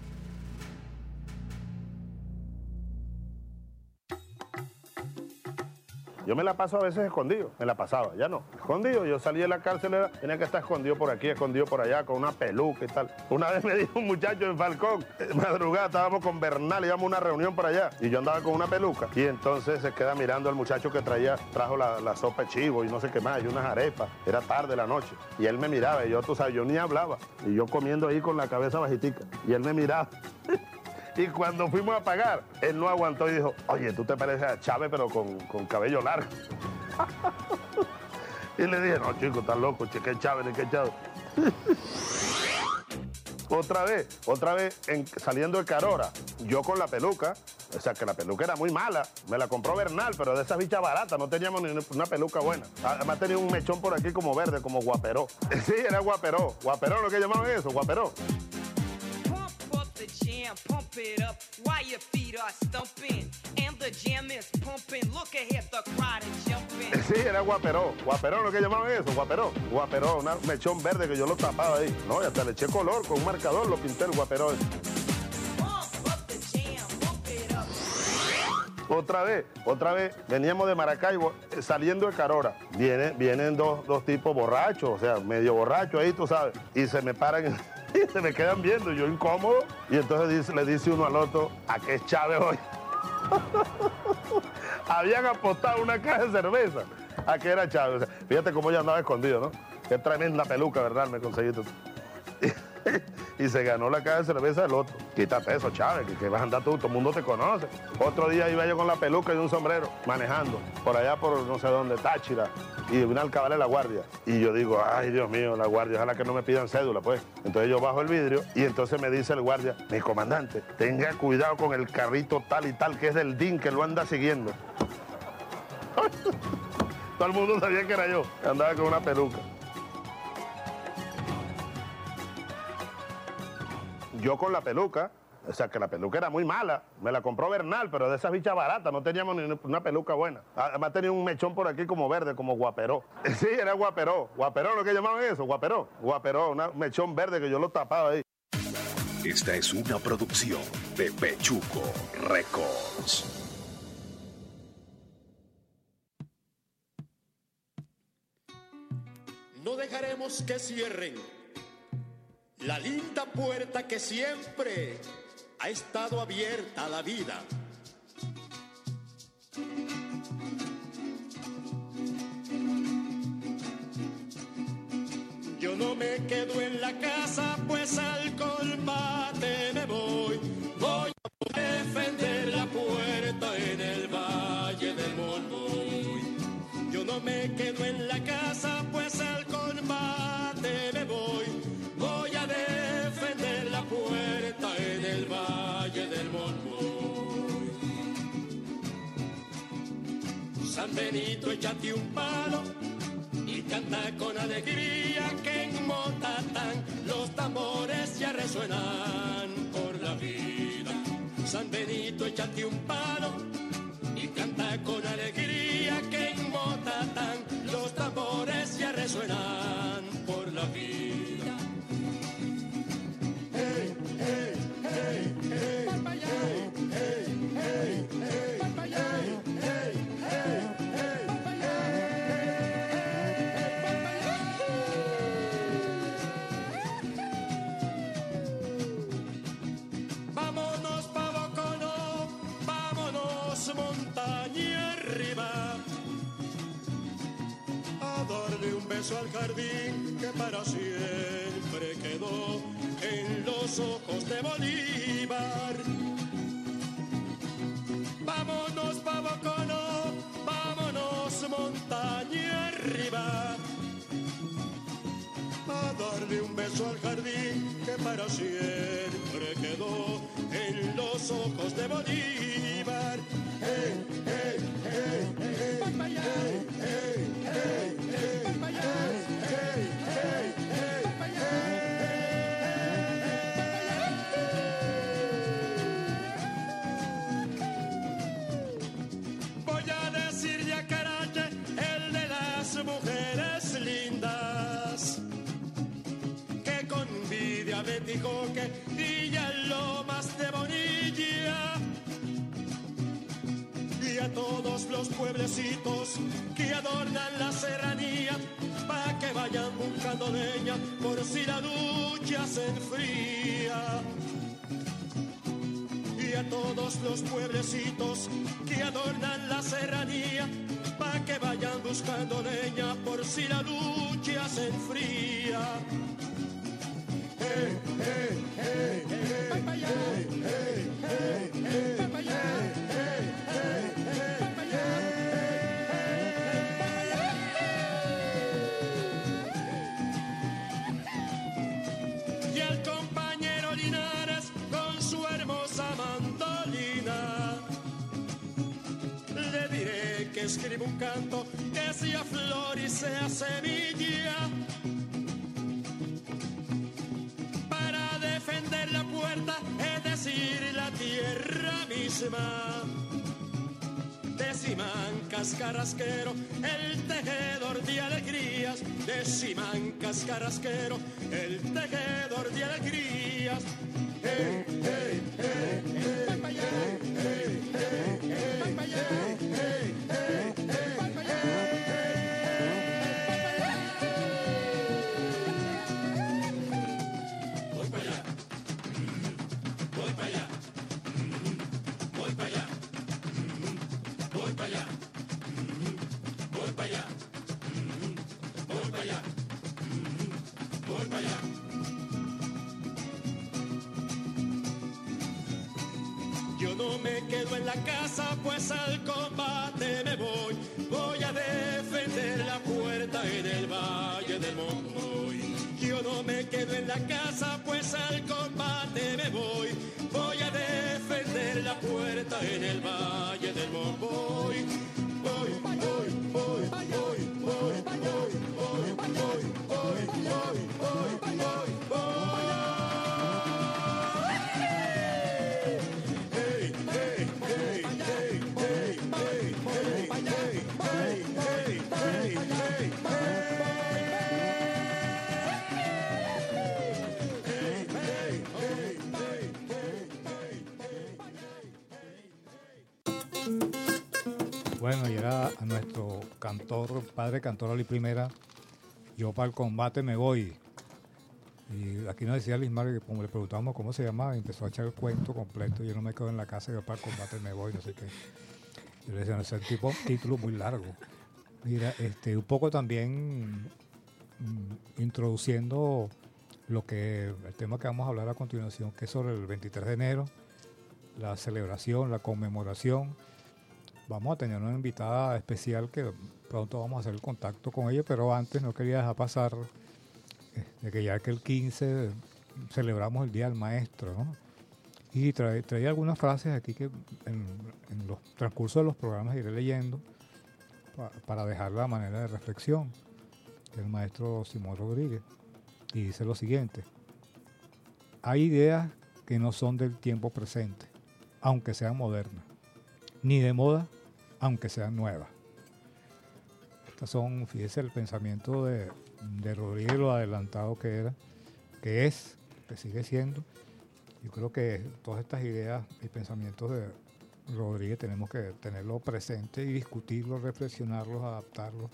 Yo me la paso a veces escondido, me la pasaba, ya no. Escondido, yo salí de la cárcel, era, tenía que estar escondido por aquí, escondido por allá, con una peluca y tal. Una vez me dijo un muchacho en Falcón, eh, madrugada, estábamos con Bernal, íbamos a una reunión por allá, y yo andaba con una peluca, y entonces se queda mirando al muchacho que traía, trajo la, la sopa de chivo y no sé qué más, y unas arepas, era tarde la noche, y él me miraba, y yo, tú sabes, yo ni hablaba, y yo comiendo ahí con la cabeza bajitica, y él me miraba. Y cuando fuimos a pagar, él no aguantó y dijo, oye, tú te pareces a Chávez, pero con, con cabello largo. Y le dije, no, chico, estás loco, che, qué Chávez, ni qué Chávez. Otra vez, otra vez, en, saliendo de Carora, yo con la peluca, O sea, que la peluca era muy mala. Me la compró Bernal, pero de esas bichas baratas. No teníamos ni una peluca buena. Además tenía un mechón por aquí como verde, como guaperó. Sí, era guaperó. Guaperó, lo que llamaban eso, guaperó. Pump up the jam, pump it up while your feet are stumping. And the jam is pumping. Look ahead, the crowd is jumping. Sí, era guaperó. Guaperó, lo que llamaban eso, guaperó. Guaperó, un mechón verde que yo lo tapaba ahí. No, y hasta le eché color con un marcador, lo pinté el guaperó. Otra vez, otra vez, veníamos de Maracaibo eh, saliendo de Carora. Vienen, vienen dos, dos tipos borrachos, o sea, medio borrachos ahí, tú sabes. Y se me paran y se me quedan viendo, y yo incómodo. Y entonces dice, le dice uno al otro, ¿a qué es Chávez hoy? Habían apostado una caja de cerveza a que era Chávez. O sea, fíjate cómo yo andaba escondido, ¿no? Qué tremenda peluca, ¿verdad? Me conseguí tú. Y se ganó la caja de cerveza del otro. Quítate eso, Chávez, que, que vas a andar tú, todo el mundo te conoce. Otro día iba yo con la peluca y un sombrero, manejando, por allá por no sé dónde, Táchira, y una alcabala de la guardia. Y yo digo, ay, Dios mío, la guardia, ojalá que no me pidan cédula, pues. Entonces yo bajo el vidrio y entonces me dice el guardia, mi comandante, tenga cuidado con el carrito tal y tal, que es del D I N, que lo anda siguiendo. Todo el mundo sabía que era yo, andaba con una peluca. Yo con la peluca, o sea, que la peluca era muy mala. Me la compró Bernal, pero de esas bichas baratas. No teníamos ni una peluca buena. Además tenía un mechón por aquí como verde, como guaperó. Sí, era guaperó. Guaperó, lo que llamaban eso, guaperó. Guaperó, un mechón verde que yo lo tapaba ahí. Esta es una producción de Pechuco Records. No dejaremos que cierren la linda puerta que siempre ha estado abierta a la vida. Yo no me quedo en la casa, pues al combate me voy. Voy a defender la puerta en el Valle del Monboy. Yo no me quedo en la casa, pues al combate me voy. Voy a defender la puerta en el Valle del Monboy. San Benito, échate un palo y canta con alegría, que en Motatán los tambores ya resuenan por la vida. San Benito, échate un palo y canta con alegría, que en Motatán los tambores ya resuenan por la vida. Hey, hey, hey, hey, hey, hey, hey, hey, hey, vámonos pa' Boconó, vámonos montaña arriba, a darle un beso al jardín que para siempre quedó en los ojos de Bolívar. Vámonos pa' Boconó, vámonos montaña arriba, a darle un beso al jardín que para siempre quedó en los ojos de Bolívar. Hey, hey, hey, hey, hey, hey, hey, hey, hey, hey, hey, hey. Voy a decir ya carache, el de las mujeres lindas, que con envidia me dijo que Villa lo más de Bonilla, y a todos los pueblecitos que adornan la serranía, pa' que vayan buscando leña por si la lucha se enfría. Y a todos los pueblecitos que adornan la serranía, pa' que vayan buscando leña por si la lucha se enfría. Hey, hey, hey, hey, hey, hey, hey, hey, hey, hey, hey, hey. Y al compañero Linares con su hermosa mandolina, escribo un canto que sea flor y sea semilla para defender la puerta, es decir, la tierra misma. De Simancas Carrasquero, el tejedor de alegrías. De Simancas Carrasquero, el tejedor de alegrías. Hey, hey, hey, hey, hey, hey, hey, hey, hey, hey, hey, hey, voy para allá, voy para allá, voy para allá. Voy para allá, voy para allá, voy para allá, voy para allá. Yo no me quedo en la casa, pues al combate me voy. Voy a defender la puerta en el Valle del Monboy. Yo no me quedo en la casa, pues al combate me voy. Voy a defender la puerta en el Valle del Monboy. Voy, voy, voy, voy, voy, voy, voy, voy, voy, voy, voy, voy, voy. Hey, hey, hey, hey, hey, hey, hey, hey, hey, hey, hey, Bueno, y era a nuestro cantor, padre cantor Ali Primera, yo para el combate me voy. Y aquí nos decía Lismar que como le preguntábamos cómo se llamaba, empezó a echar el cuento completo, yo no me quedo en la casa, yo para el combate me voy, no sé qué. Yo le decía, no, ese tipo, título muy largo. Mira, este, un poco también mm, introduciendo lo que, el tema que vamos a hablar a continuación, que es sobre el veintitrés de enero, la celebración, la conmemoración. Vamos a tener una invitada especial que pronto vamos a hacer el contacto con ella, pero antes no quería dejar pasar de que ya que el quince celebramos el Día del Maestro, ¿no? Y trae, traía algunas frases aquí que en, en los transcurso de los programas iré leyendo pa, para dejar la manera de reflexión del maestro Simón Rodríguez. Y dice lo siguiente: hay ideas que no son del tiempo presente, aunque sean modernas, ni de moda, aunque sean nuevas. Estas son, fíjese, el pensamiento de, de Rodríguez, lo adelantado que era, que es, que sigue siendo. Yo creo que todas estas ideas y pensamientos de Rodríguez tenemos que tenerlos presentes y discutirlos, reflexionarlos, adaptarlos,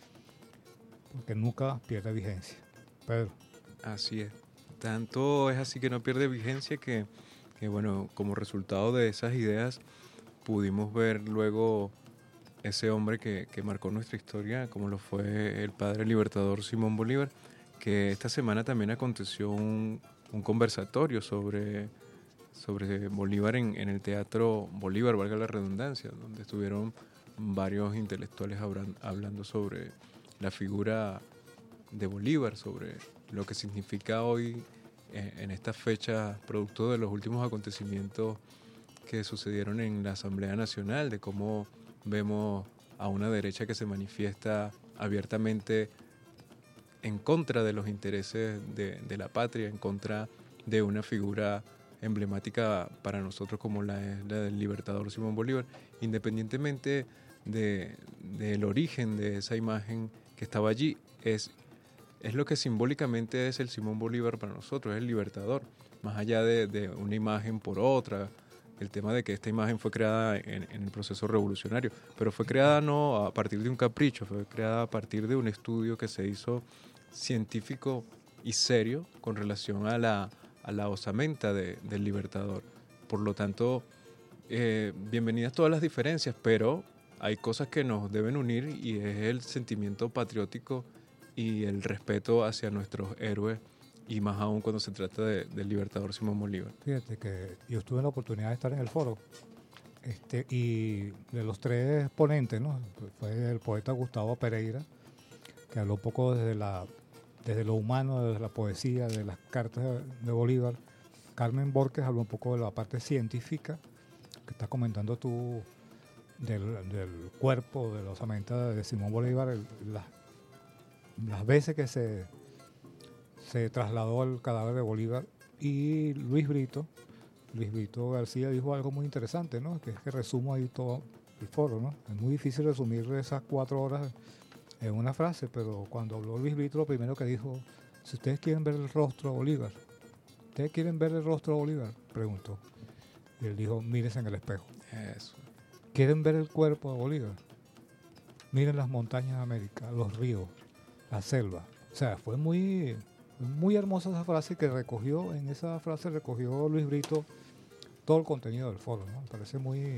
porque nunca pierde vigencia. Pedro. Así es. Tanto es así que no pierde vigencia que, que bueno, como resultado de esas ideas pudimos ver luego ese hombre que, que marcó nuestra historia, como lo fue el padre libertador Simón Bolívar, que esta semana también aconteció un, un conversatorio sobre, sobre Bolívar en, en el Teatro Bolívar, valga la redundancia, donde estuvieron varios intelectuales hablan, hablando sobre la figura de Bolívar, sobre lo que significa hoy eh, en esta fecha, producto de los últimos acontecimientos que sucedieron en la Asamblea Nacional, de cómo vemos a una derecha que se manifiesta abiertamente en contra de los intereses de, de la patria, en contra de una figura emblemática para nosotros como la, la del libertador Simón Bolívar, independientemente de, del origen de esa imagen que estaba allí, es, es lo que simbólicamente es el Simón Bolívar para nosotros, es el libertador, más allá de, de una imagen por otra, el tema de que esta imagen fue creada en, en el proceso revolucionario, pero fue creada no a partir de un capricho, fue creada a partir de un estudio que se hizo científico y serio con relación a la, a la osamenta de, del libertador. Por lo tanto, eh, bienvenidas todas las diferencias, pero hay cosas que nos deben unir y es el sentimiento patriótico y el respeto hacia nuestros héroes, y más aún cuando se trata de, del libertador Simón Bolívar. Fíjate que yo tuve la oportunidad de estar en el foro, este, y de los tres ponentes, ¿no? Fue el poeta Gustavo Pereira, que habló un poco desde, la, desde lo humano, desde la poesía, de las cartas de, de Bolívar. Carmen Borges habló un poco de la parte científica, que estás comentando tú, del, del cuerpo, de la osamenta de Simón Bolívar, el- las, las veces que se, se trasladó el cadáver de Bolívar, y Luis Brito, Luis Brito García dijo algo muy interesante, ¿no? Que es que resumo ahí todo el foro, ¿no? Es muy difícil resumir esas cuatro horas en una frase, pero cuando habló Luis Brito, lo primero que dijo: si ustedes quieren ver el rostro de Bolívar, ¿ustedes quieren ver el rostro de Bolívar?, preguntó. Y él dijo: mírense en el espejo. Eso. ¿Quieren ver el cuerpo de Bolívar? Miren las montañas de América, los ríos, la selva. O sea, fue muy, muy hermosa esa frase, que recogió, en esa frase recogió Luis Brito todo el contenido del foro, ¿no? Me parece muy,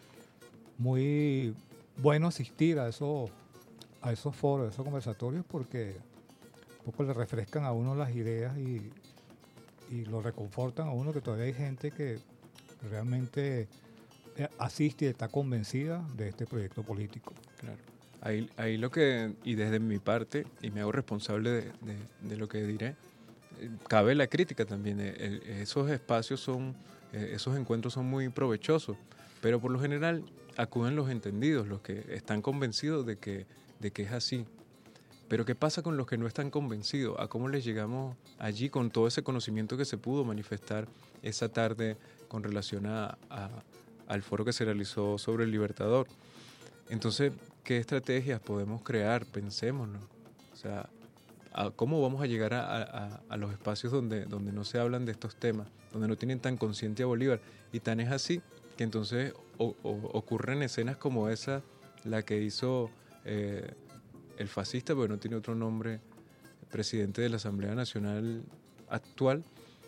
muy bueno asistir a esos, a esos foros, a esos conversatorios, porque un poco le refrescan a uno las ideas y, y lo reconfortan a uno, que todavía hay gente que realmente eh, asiste y está convencida de este proyecto político. Claro. Ahí, ahí lo que, y desde mi parte, y me hago responsable de, de- de lo que diré, eh, cabe la crítica también. eh, el- esos espacios son, eh, esos encuentros son muy provechosos, pero por lo general acuden los entendidos, los que están convencidos de que, de que es así. Pero ¿qué pasa con los que no están convencidos? ¿A cómo les llegamos allí con todo ese conocimiento que se pudo manifestar esa tarde con relación a, a- al foro que se realizó sobre el Libertador? Entonces, ¿qué estrategias podemos crear? Pensémonos. O sea, ¿a ¿cómo vamos a llegar a, a- a los espacios donde, donde no se hablan de estos temas, donde no tienen tan consciente a Bolívar? Y tan es así que entonces o- o- ocurren escenas como esa, la que hizo eh, el fascista, porque no tiene otro nombre, presidente de la Asamblea Nacional actual,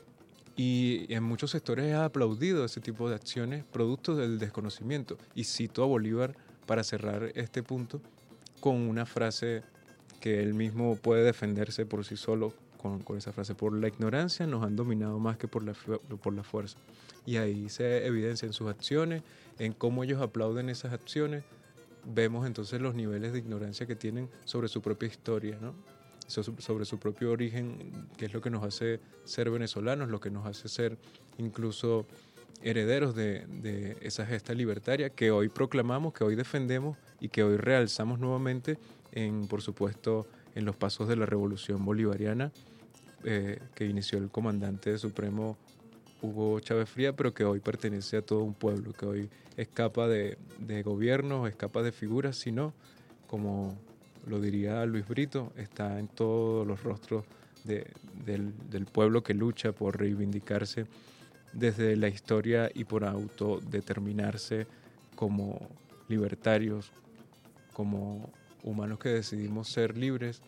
y en muchos sectores es aplaudido ese tipo de acciones producto del desconocimiento. Y cito a Bolívar para cerrar este punto con una frase que él mismo puede defenderse por sí solo con, con esa frase: por la ignorancia nos han dominado más que por la, fu- por la fuerza. Y ahí se evidencia en sus acciones, en cómo ellos aplauden esas acciones. Vemos entonces los niveles de ignorancia que tienen sobre su propia historia, ¿no? So- sobre su propio origen, que es lo que nos hace ser venezolanos, lo que nos hace ser incluso herederos de, de esa gesta libertaria que hoy proclamamos, que hoy defendemos y que hoy realzamos nuevamente en, por supuesto, en los pasos de la revolución bolivariana eh, que inició el comandante supremo Hugo Chávez Fría, pero que hoy pertenece a todo un pueblo, que hoy escapa de, de gobiernos, escapa de figuras, sino, como lo diría Luis Brito, está en todos los rostros de- del, del pueblo que lucha por reivindicarse desde la historia y por autodeterminarse como libertarios, como humanos que decidimos ser libres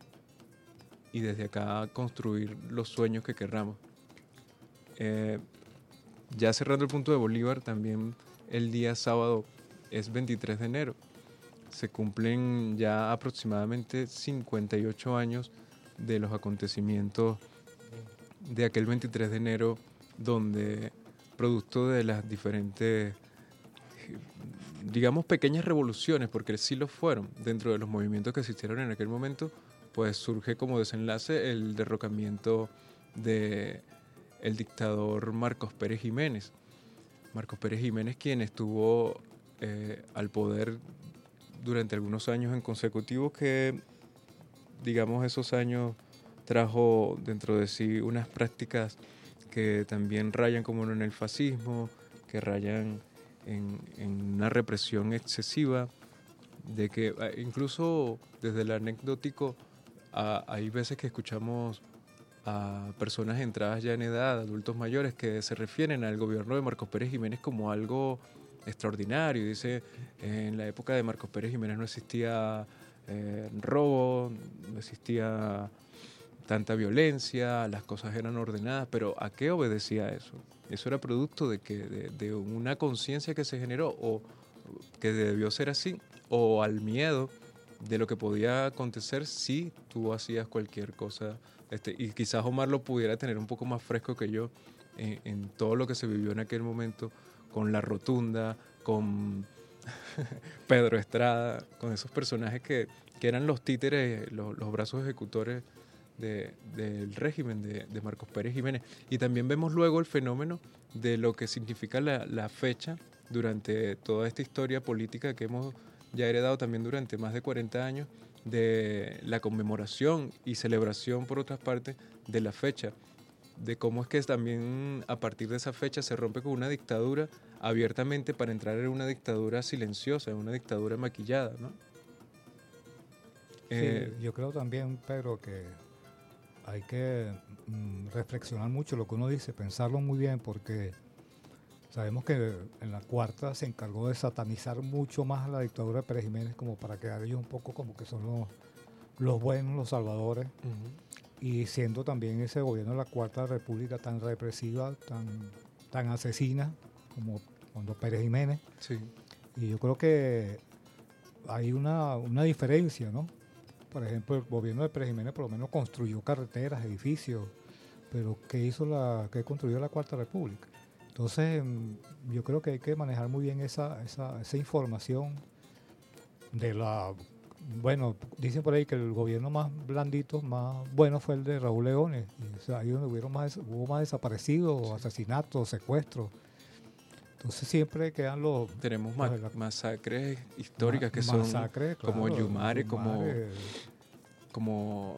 y desde acá construir los sueños que querramos. Eh, ya cerrando el punto de Bolívar, también el día sábado es veintitrés de enero. Se cumplen ya aproximadamente cincuenta y ocho años de los acontecimientos de aquel veintitrés de enero, donde, producto de las diferentes, digamos, pequeñas revoluciones, porque sí lo fueron, dentro de los movimientos que existieron en aquel momento, pues surge como desenlace el derrocamiento de el dictador Marcos Pérez Jiménez. Marcos Pérez Jiménez, quien estuvo eh, al poder durante algunos años en consecutivos, que, digamos, esos años trajo dentro de sí unas prácticas que también rayan como en el fascismo, que rayan en, en una represión excesiva, de que eh, incluso desde el anecdótico a- hay veces que escuchamos a personas entradas ya en edad, adultos mayores, que se refieren al gobierno de Marcos Pérez Jiménez como algo extraordinario. Dice, en la época de Marcos Pérez Jiménez no existía eh, robo, no existía tanta violencia, las cosas eran ordenadas, pero ¿a qué obedecía eso? Eso era producto de, que, de, de una conciencia que se generó, o que debió ser así, o al miedo de lo que podía acontecer si tú hacías cualquier cosa. Este, y quizás Omar lo pudiera tener un poco más fresco que yo en, en todo lo que se vivió en aquel momento, con La Rotunda, con Pedro Estrada, con esos personajes que, que eran los títeres, los, los brazos ejecutores de- del régimen de, de Marcos Pérez Jiménez. Y también vemos luego el fenómeno de lo que significa la, la fecha durante toda esta historia política que hemos ya heredado también durante más de cuarenta años, de la conmemoración y celebración, por otra parte, de la fecha, de cómo es que también a partir de esa fecha se rompe con una dictadura abiertamente para entrar en una dictadura silenciosa, en una dictadura maquillada, ¿no? Sí, Eh, yo creo también, Pedro, que hay que mm, reflexionar mucho lo que uno dice, pensarlo muy bien, porque sabemos que en la cuarta se encargó de satanizar mucho más a la dictadura de Pérez Jiménez, como para quedar ellos un poco como que son los, los buenos, los salvadores, Ujú. y siendo también ese gobierno de la Cuarta República tan represiva, tan, tan asesina, como cuando Pérez Jiménez. Sí. Y yo creo que hay una, una diferencia, ¿no? Por ejemplo, el gobierno de Pérez Jiménez por lo menos construyó carreteras, edificios, pero ¿qué hizo la, qué construyó la Cuarta República? Entonces, mm, yo creo que hay que manejar muy bien esa, esa, esa información de la... Bueno, dicen por ahí que el gobierno más blandito, más bueno fue el de Raúl Leones. Y, o sea, ahí donde hubieron más, hubo más desaparecidos, sí, asesinatos, secuestros. Entonces siempre quedan los... Tenemos los ma- de la- masacres históricas ma- que son masacres, como claro, Yumare, como, Yumare. como...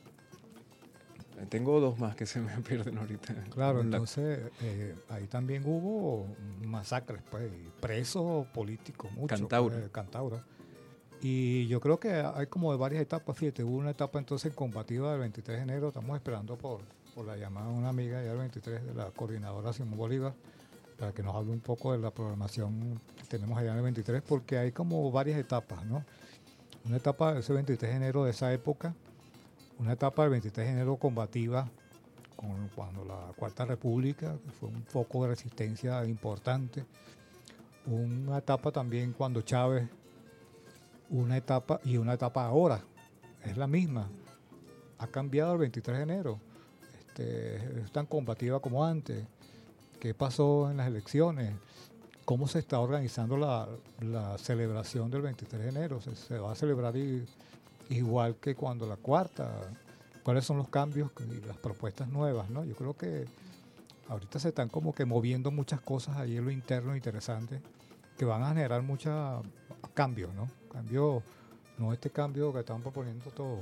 Tengo dos más que se me pierden ahorita. Claro, En la- entonces eh, ahí también hubo masacres, pues, y presos políticos, muchos. Cantaura. Pues, Cantaura. Y yo creo que hay como de varias etapas, fíjate, hubo una etapa entonces combativa del veintitrés de enero, estamos esperando por, por la llamada de una amiga ya del veintitrés de la coordinadora Simón Bolívar, para que nos hable un poco de la programación que tenemos allá en el veintitrés, porque hay como varias etapas, ¿no? Una etapa de ese veintitrés de enero de esa época, una etapa del veintitrés de enero combativa, con, cuando la Cuarta República, que fue un foco de resistencia importante, una etapa también cuando Chávez, una etapa y una etapa ahora, es la misma, ha cambiado el veintitrés de enero, este, es tan combativa como antes. ¿Qué pasó en las elecciones? ¿Cómo se está organizando la, la celebración del veintitrés de enero? ¿Se, se va a celebrar i- igual que cuando la cuarta? ¿Cuáles son los cambios y las propuestas nuevas, ¿no? Yo creo que ahorita se están como que moviendo muchas cosas ahí en lo interno interesante que van a generar muchos cambios, ¿no? Cambio, no este cambio que están proponiendo todos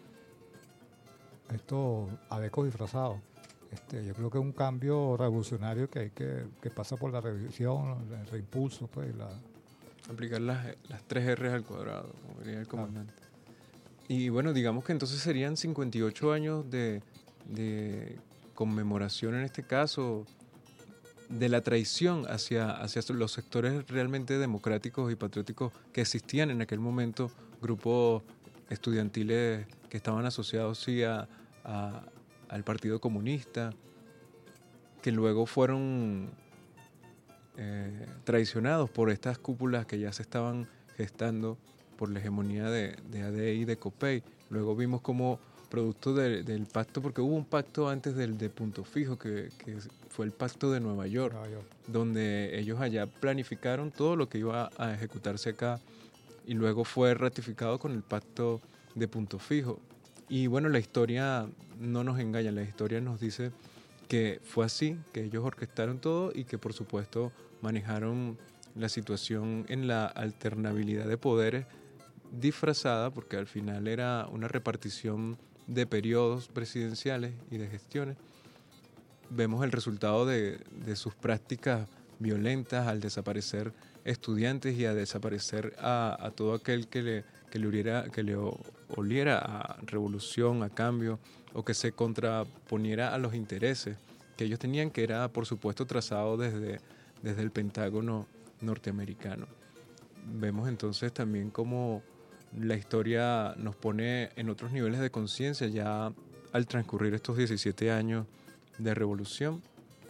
estos adecos disfrazados. Este, yo creo que es un cambio revolucionario que hay que, que pasa por la revisión, el reimpulso, pues, la, Aplicar las, las tres R's al cuadrado, como diría el comandante. Y bueno, digamos que entonces serían cincuenta y ocho años de, de conmemoración en este caso, de la traición hacia, hacia los sectores realmente democráticos y patrióticos que existían en aquel momento, grupos estudiantiles que estaban asociados sí a, a- al Partido Comunista, que luego fueron eh, traicionados por estas cúpulas que ya se estaban gestando por la hegemonía de, de A D I y de COPEI. Luego vimos como producto de- del pacto, porque hubo un pacto antes del de Punto Fijo, que, que fue el pacto de Nueva York, Nueva York. donde ellos allá planificaron todo lo que iba a ejecutarse acá y luego fue ratificado con el pacto de Punto Fijo. Y bueno, la historia no nos engaña, la historia nos dice que fue así, que ellos orquestaron todo y que por supuesto manejaron la situación en la alternabilidad de poderes disfrazada, porque al final era una repartición de periodos presidenciales y de gestiones. Vemos el resultado de, de sus prácticas violentas al desaparecer estudiantes y a desaparecer a, a todo aquel que le, que le, oliera, que le o- oliera a revolución, a cambio, o que se contraponiera a los intereses que ellos tenían, que era por supuesto trazado desde, desde el Pentágono norteamericano. Vemos entonces también cómo la historia nos pone en otros niveles de conciencia ya al transcurrir estos diecisiete años de revolución.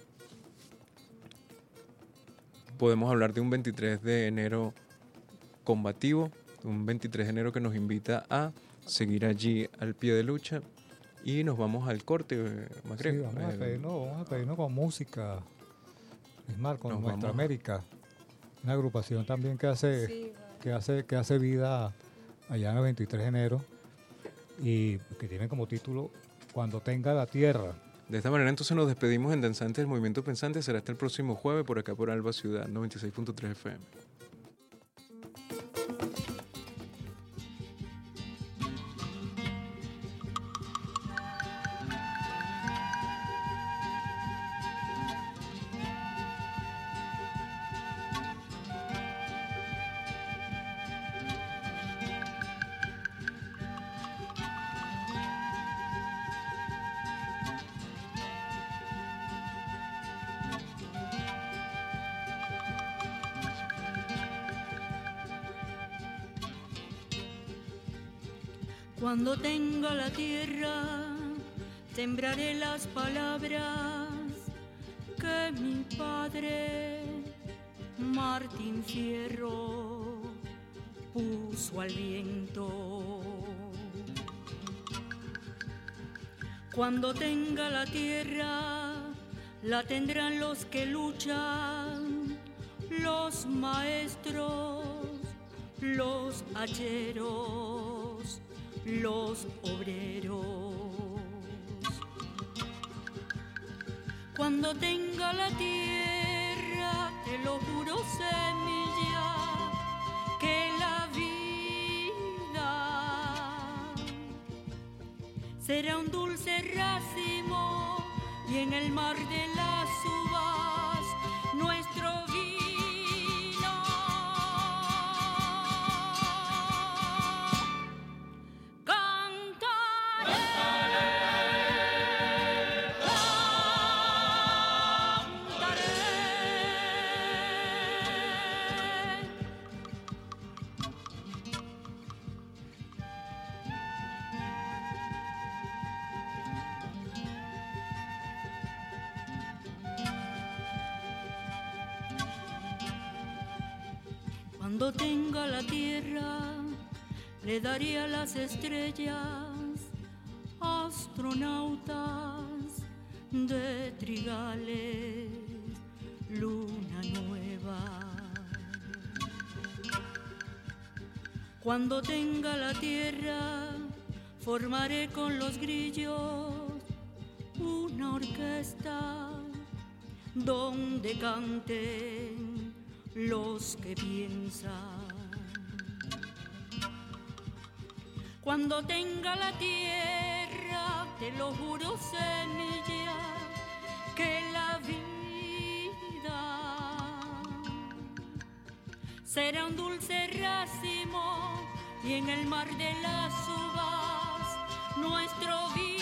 Podemos hablar de un veintitrés de enero combativo, un veintitrés de enero que nos invita a seguir allí al pie de lucha, y nos vamos al corte, eh, Macré. Sí, vamos, a Eh, pedirnos, vamos a pedirnos con música, Ismar, con Nos Nuestra vamos. América, una agrupación también que hace, Sí, vale. que hace, que hace vida allá en el veintitrés de enero y que tiene como título Cuando tenga la tierra. De esta manera entonces nos despedimos en Danzantes del Movimiento Pensante. Será hasta el próximo jueves por acá por Alba Ciudad noventa y seis punto tres F M. Cuando tenga la tierra, sembraré las palabras que mi padre Martín Fierro puso al viento. Cuando tenga la tierra, la tendrán los que luchan, los maestros, los hacheros, los obreros. Cuando tenga la tierra, te lo juro, semilla, que la vida será un dulce racimo y en el mar de las uvas nuestro vino. Cuando tenga la tierra, le daré a las estrellas astronautas de trigales, luna nueva. Cuando tenga la tierra, formaré con los grillos una orquesta donde canten los que piensan. Cuando tenga la tierra, te lo juro, semilla, que la vida será un dulce racimo y en el mar de las uvas nuestro vino.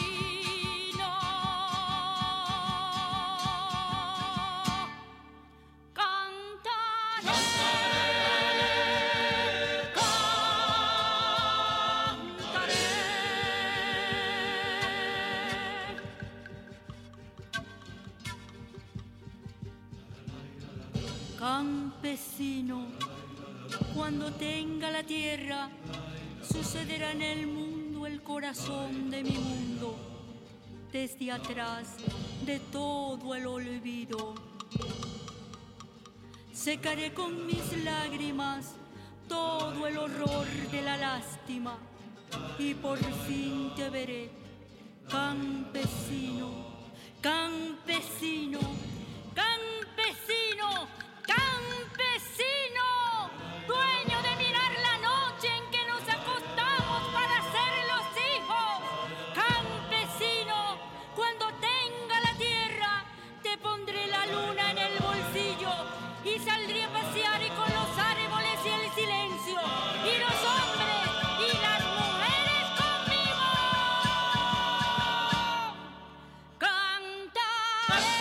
Campesino, cuando tenga la tierra, sucederá en el mundo el corazón de mi mundo. Desde atrás de todo el olvido, secaré con mis lágrimas todo el horror de la lástima y por fin te veré, campesino, campesino, campesino, campesino, dueño de mirar la noche en que nos acostamos para ser los hijos. Campesino, cuando tenga la tierra, te pondré la luna en el bolsillo y saldré a pasear y con los árboles y el silencio y los hombres y las mujeres conmigo. Cantaré.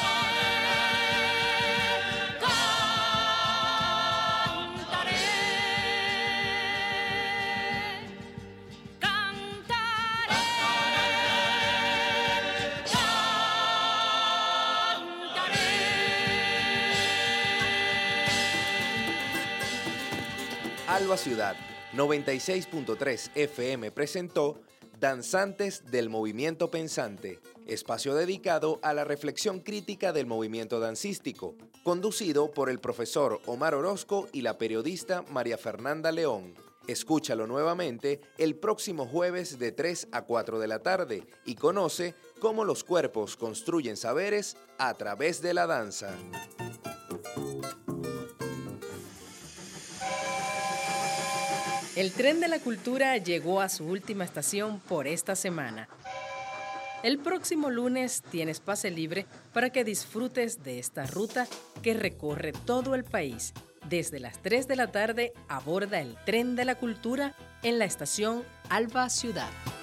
Alba Ciudad noventa y seis punto tres F M presentó Danzantes del Movimiento Pensante, espacio dedicado a la reflexión crítica del movimiento dancístico, conducido por el profesor Omar Orozco y la periodista María Fernanda León. Escúchalo nuevamente el próximo jueves de tres a cuatro de la tarde y conoce cómo los cuerpos construyen saberes a través de la danza. El tren de la cultura llegó a su última estación por esta semana. El próximo lunes tienes pase libre para que disfrutes de esta ruta que recorre todo el país. Desde las tres de la tarde aborda el tren de la cultura en la estación Alba Ciudad.